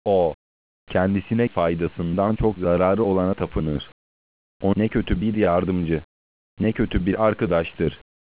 O, kendisine faydasından çok zararı olana tapınır. O ne kötü bir yardımcı, ne kötü bir arkadaştır.